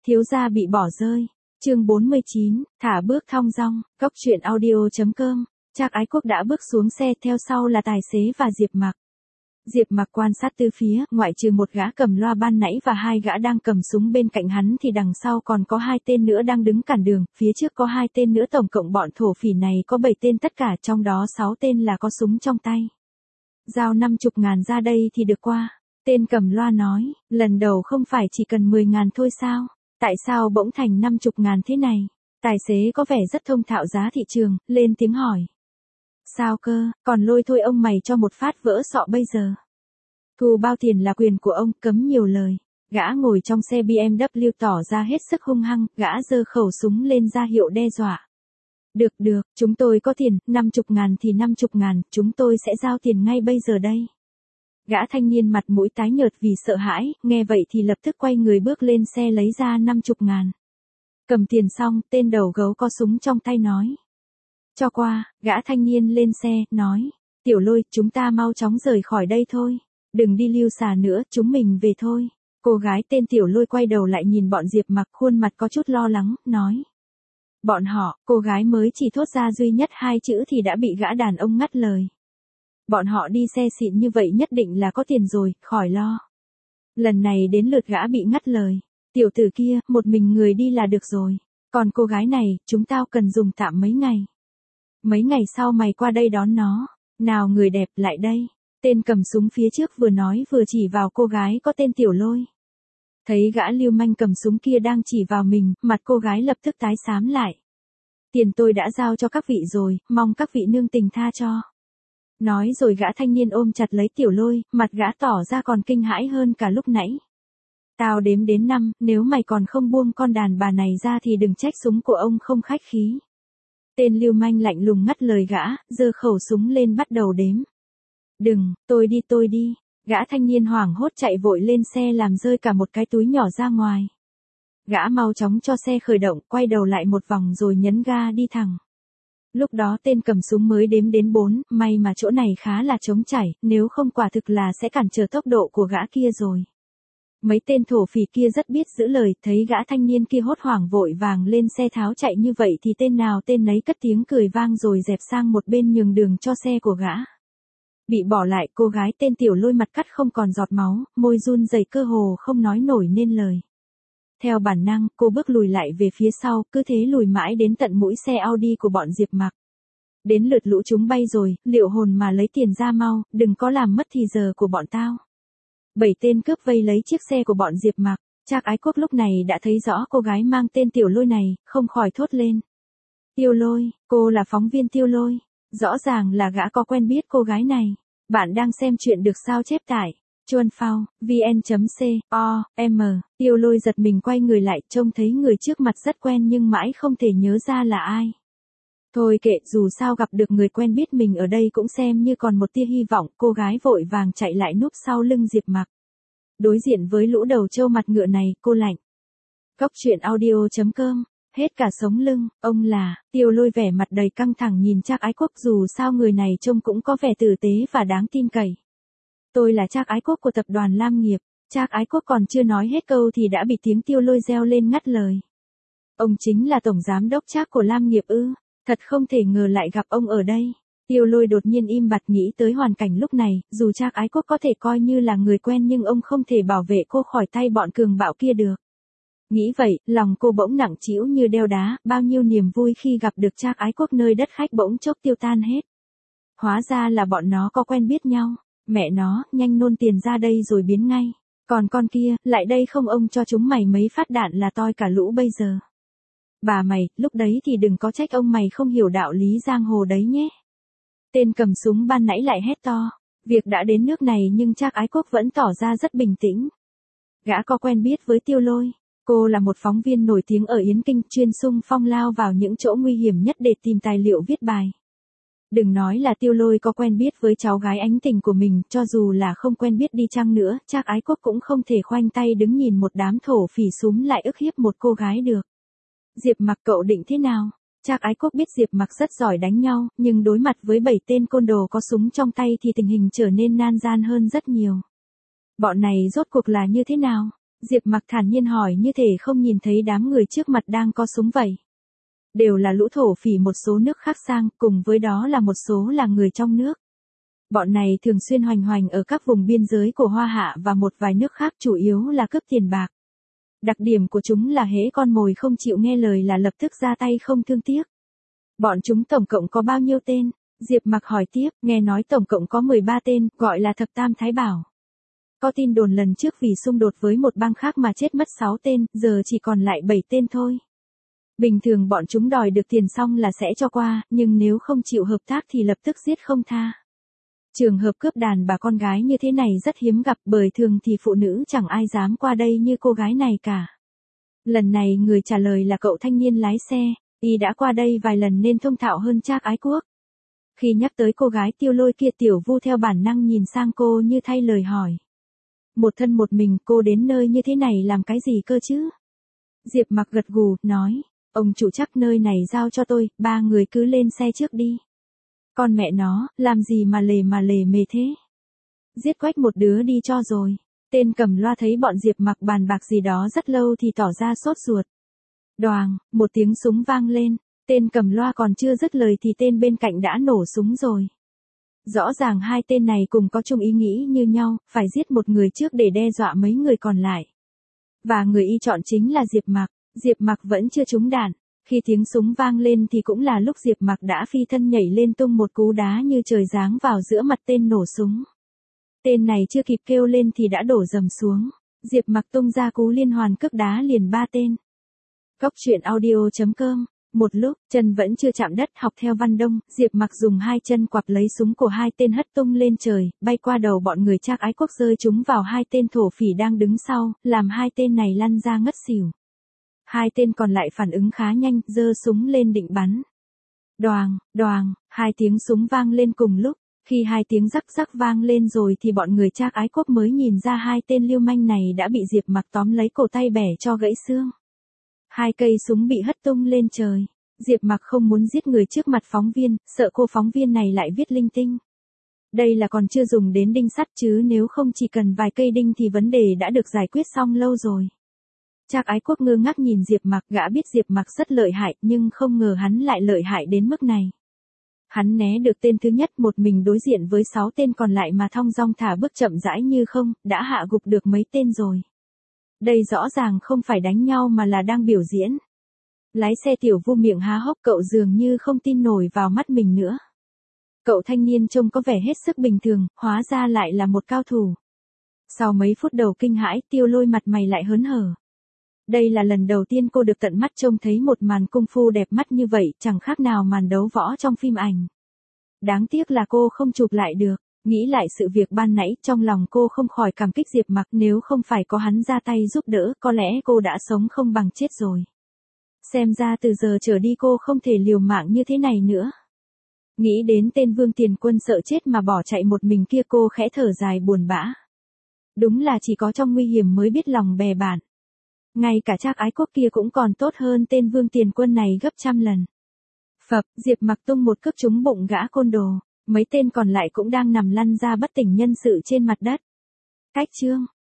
Thiếu gia bị bỏ rơi. Chương 49, thả bước thong dong, Cốc truyện audio.com. Trác Ái Quốc đã bước xuống xe, theo sau là tài xế và Diệp Mặc. Diệp Mặc quan sát từ phía, ngoại trừ một gã cầm loa ban nãy và hai gã đang cầm súng bên cạnh hắn thì đằng sau còn có hai tên nữa đang đứng cản đường, phía trước có hai tên nữa, tổng cộng bọn thổ phỉ này có 7 tên tất cả, trong đó 6 tên là có súng trong tay. Giao 50.000 ra đây thì được qua. Tên cầm loa nói, lần đầu không phải chỉ cần 10.000 thôi sao? Tại sao bỗng thành 50.000 thế này? Tài xế có vẻ rất thông thạo giá thị trường, lên tiếng hỏi. Sao cơ, còn lôi thôi ông mày cho một phát vỡ sọ bây giờ. Thu bao tiền là quyền của ông, cấm nhiều lời. Gã ngồi trong xe BMW tỏ ra hết sức hung hăng, gã giơ khẩu súng lên ra hiệu đe dọa. Được, chúng tôi có tiền, 50.000 thì 50.000, chúng tôi sẽ giao tiền ngay bây giờ đây. Gã thanh niên mặt mũi tái nhợt vì sợ hãi, nghe vậy thì lập tức quay người bước lên xe lấy ra 50.000. Cầm tiền xong, tên đầu gấu có súng trong tay nói. Cho qua, gã thanh niên lên xe, nói. Tiểu Lôi, chúng ta mau chóng rời khỏi đây thôi. Đừng đi lưu xà nữa, chúng mình về thôi. Cô gái tên Tiểu Lôi quay đầu lại nhìn bọn Diệp Mặc, khuôn mặt có chút lo lắng, nói. Bọn họ, cô gái mới chỉ thốt ra duy nhất 2 chữ thì đã bị gã đàn ông ngắt lời. Bọn họ đi xe xịn như vậy nhất định là có tiền rồi, khỏi lo. Lần này đến lượt gã bị ngắt lời. Tiểu tử kia, một mình người đi là được rồi. Còn cô gái này, chúng tao cần dùng tạm mấy ngày. Mấy ngày sau mày qua đây đón nó. Nào người đẹp, lại đây. Tên cầm súng phía trước vừa nói vừa chỉ vào cô gái có tên Tiểu Lôi. Thấy gã lưu manh cầm súng kia đang chỉ vào mình, mặt cô gái lập tức tái xám lại. Tiền tôi đã giao cho các vị rồi, mong các vị nương tình tha cho. Nói rồi gã thanh niên ôm chặt lấy Tiểu Lôi, mặt gã tỏ ra còn kinh hãi hơn cả lúc nãy. Tao đếm đến 5, nếu mày còn không buông con đàn bà này ra thì đừng trách súng của ông không khách khí. Tên lưu manh lạnh lùng ngắt lời gã, giơ khẩu súng lên bắt đầu đếm. Đừng, tôi đi. Gã thanh niên hoảng hốt chạy vội lên xe làm rơi cả một cái túi nhỏ ra ngoài. Gã mau chóng cho xe khởi động, quay đầu lại một vòng rồi nhấn ga đi thẳng. Lúc đó tên cầm súng mới đếm đến 4, may mà chỗ này khá là trống trải, nếu không quả thực là sẽ cản trở tốc độ của gã kia rồi. Mấy tên thổ phỉ kia rất biết giữ lời, thấy gã thanh niên kia hốt hoảng vội vàng lên xe tháo chạy như vậy thì tên nào tên nấy cất tiếng cười vang rồi dẹp sang một bên nhường đường cho xe của gã. Bị bỏ lại, cô gái tên Tiểu Lôi mặt cắt không còn giọt máu, môi run rẩy cơ hồ không nói nổi nên lời. Theo bản năng, cô bước lùi lại về phía sau, cứ thế lùi mãi đến tận mũi xe Audi của bọn Diệp Mặc. Đến lượt lũ chúng bay rồi, liệu hồn mà lấy tiền ra mau, đừng có làm mất thì giờ của bọn tao. 7 tên cướp vây lấy chiếc xe của bọn Diệp Mặc. Trác Ái Quốc lúc này đã thấy rõ cô gái mang tên Tiểu Lôi này, không khỏi thốt lên. Tiêu Lôi, cô là phóng viên Tiêu Lôi. Rõ ràng là gã có quen biết cô gái này. Bạn đang xem chuyện được sao chép tại Chuan Phao, vn.com. Tiêu Lôi giật mình quay người lại, trông thấy người trước mặt rất quen nhưng mãi không thể nhớ ra là ai. Thôi kệ, dù sao gặp được người quen biết mình ở đây cũng xem như còn một tia hy vọng, cô gái vội vàng chạy lại núp sau lưng Diệp Mặc. Đối diện với lũ đầu trâu mặt ngựa này, cô lạnh. Cốc truyện audio.com. Hết cả sống lưng, ông là. Tiêu Lôi vẻ mặt đầy căng thẳng nhìn Trác Ái Quốc, dù sao người này trông cũng có vẻ tử tế và đáng tin cậy. Tôi là Trác Ái Quốc của tập đoàn Lam Nghiệp. Trác Ái Quốc còn chưa nói hết câu thì đã bị tiếng Tiêu Lôi reo lên ngắt lời. Ông chính là tổng giám đốc Trác của Lam Nghiệp ư? Thật không thể ngờ lại gặp ông ở đây. Tiêu Lôi đột nhiên im bặt nghĩ tới hoàn cảnh lúc này, dù Trác Ái Quốc có thể coi như là người quen nhưng ông không thể bảo vệ cô khỏi tay bọn cường bạo kia được. Nghĩ vậy, lòng cô bỗng nặng trĩu như đeo đá, bao nhiêu niềm vui khi gặp được Trác Ái Quốc nơi đất khách bỗng chốc tiêu tan hết. Hóa ra là bọn nó có quen biết nhau. Mẹ nó, nhanh nôn tiền ra đây rồi biến ngay. Còn con kia, lại đây không, ông cho chúng mày mấy phát đạn là toi cả lũ bây giờ. Bà mày, lúc đấy thì đừng có trách ông mày không hiểu đạo lý giang hồ đấy nhé. Tên cầm súng ban nãy lại hét to. Việc đã đến nước này nhưng Trác Ái Quốc vẫn tỏ ra rất bình tĩnh. Gã có quen biết với Tiêu Lôi. Cô là một phóng viên nổi tiếng ở Yến Kinh, chuyên xung phong lao vào những chỗ nguy hiểm nhất để tìm tài liệu viết bài. Đừng nói là Tiêu Lôi có quen biết với cháu gái ánh tình của mình, cho dù là không quen biết đi chăng nữa, Trác Ái Quốc cũng không thể khoanh tay đứng nhìn một đám thổ phỉ súm lại ức hiếp một cô gái được. Diệp Mặc, cậu định thế nào? Trác Ái Quốc biết Diệp Mặc rất giỏi đánh nhau, nhưng đối mặt với 7 tên côn đồ có súng trong tay thì tình hình trở nên nan gian hơn rất nhiều. Bọn này rốt cuộc là như thế nào? Diệp Mặc thản nhiên hỏi như thể không nhìn thấy đám người trước mặt đang có súng vậy. Đều là lũ thổ phỉ một số nước khác sang, cùng với đó là một số là người trong nước. Bọn này thường xuyên hoành hoành ở các vùng biên giới của Hoa Hạ và một vài nước khác, chủ yếu là cướp tiền bạc. Đặc điểm của chúng là hễ con mồi không chịu nghe lời là lập tức ra tay không thương tiếc. Bọn chúng tổng cộng có bao nhiêu tên? Diệp Mặc hỏi tiếp, nghe nói tổng cộng có 13 tên, gọi là Thập Tam Thái Bảo. Có tin đồn lần trước vì xung đột với một bang khác mà chết mất 6 tên, giờ chỉ còn lại 7 tên thôi. Bình thường bọn chúng đòi được tiền xong là sẽ cho qua, nhưng nếu không chịu hợp tác thì lập tức giết không tha. Trường hợp cướp đàn bà con gái như thế này rất hiếm gặp, bởi thường thì phụ nữ chẳng ai dám qua đây như cô gái này cả. Lần này người trả lời là cậu thanh niên lái xe, y đã qua đây vài lần nên thông thạo hơn Trác Ái Quốc. Khi nhắc tới cô gái Tiêu Lôi kia, Tiểu Vu theo bản năng nhìn sang cô như thay lời hỏi. Một thân một mình cô đến nơi như thế này làm cái gì cơ chứ? Diệp Mặc gật gù, nói, ông chủ chắc nơi này giao cho tôi, 3 người cứ lên xe trước đi. Con mẹ nó, làm gì mà lề mề thế? Giết quách một đứa đi cho rồi. Tên cầm loa thấy bọn Diệp Mặc bàn bạc gì đó rất lâu thì tỏ ra sốt ruột. Đoàng, một tiếng súng vang lên. Tên cầm loa còn chưa dứt lời thì tên bên cạnh đã nổ súng rồi. Rõ ràng hai tên này cùng có chung ý nghĩ như nhau, phải giết một người trước để đe dọa mấy người còn lại. Và người y chọn chính là Diệp Mặc. Diệp Mặc vẫn chưa trúng đạn. Khi tiếng súng vang lên thì cũng là lúc Diệp Mặc đã phi thân nhảy lên tung một cú đá như trời giáng vào giữa mặt tên nổ súng. Tên này chưa kịp kêu lên thì đã đổ rầm xuống. Diệp Mặc tung ra cú liên hoàn cước đá liền 3 tên. Cốc truyện audio.com. Một lúc, chân vẫn chưa chạm đất, học theo Văn Đông, Diệp Mặc dùng 2 chân quặp lấy súng của 2 tên hất tung lên trời, bay qua đầu bọn người Trác Ái Quốc rơi chúng vào 2 tên thổ phỉ đang đứng sau, làm 2 tên này lăn ra ngất xỉu. 2 tên còn lại phản ứng khá nhanh, giơ súng lên định bắn. Đoàng, đoàng, 2 tiếng súng vang lên cùng lúc. Khi 2 tiếng rắc rắc vang lên rồi thì bọn người Trác Ái Quốc mới nhìn ra 2 tên lưu manh này đã bị Diệp Mặc tóm lấy cổ tay bẻ cho gãy xương. 2 cây súng bị hất tung lên trời. Diệp Mặc không muốn giết người trước mặt phóng viên, sợ cô phóng viên này lại viết linh tinh. Đây là còn chưa dùng đến đinh sắt chứ nếu không chỉ cần vài cây đinh thì vấn đề đã được giải quyết xong lâu rồi. Trác Ái Quốc ngơ ngác nhìn Diệp Mặc, gã biết Diệp Mặc rất lợi hại nhưng không ngờ hắn lại lợi hại đến mức này. Hắn né được tên thứ nhất, một mình đối diện với 6 tên còn lại mà thong dong thả bước chậm rãi như không, đã hạ gục được mấy tên rồi. Đây rõ ràng không phải đánh nhau mà là đang biểu diễn. Lái xe Tiểu Vu miệng há hốc, cậu dường như không tin nổi vào mắt mình nữa. Cậu thanh niên trông có vẻ hết sức bình thường, hóa ra lại là một cao thủ. Sau mấy phút đầu kinh hãi, Tiêu Lôi mặt mày lại hớn hở. Đây là lần đầu tiên cô được tận mắt trông thấy một màn cung phu đẹp mắt như vậy, chẳng khác nào màn đấu võ trong phim ảnh. Đáng tiếc là cô không chụp lại được. Nghĩ lại sự việc ban nãy, trong lòng cô không khỏi cảm kích Diệp Mặc, nếu không phải có hắn ra tay giúp đỡ, có lẽ cô đã sống không bằng chết rồi. Xem ra từ giờ trở đi cô không thể liều mạng như thế này nữa. Nghĩ đến tên Vương Tiền Quân sợ chết mà bỏ chạy một mình kia, cô khẽ thở dài buồn bã. Đúng là chỉ có trong nguy hiểm mới biết lòng bè bạn. Ngay cả Trác Ái Quốc kia cũng còn tốt hơn tên Vương Tiền Quân này gấp trăm lần. Phập, Diệp Mặc tung một cước trúng bụng gã côn đồ. Mấy tên còn lại cũng đang nằm lăn ra bất tỉnh nhân sự trên mặt đất. Cách chương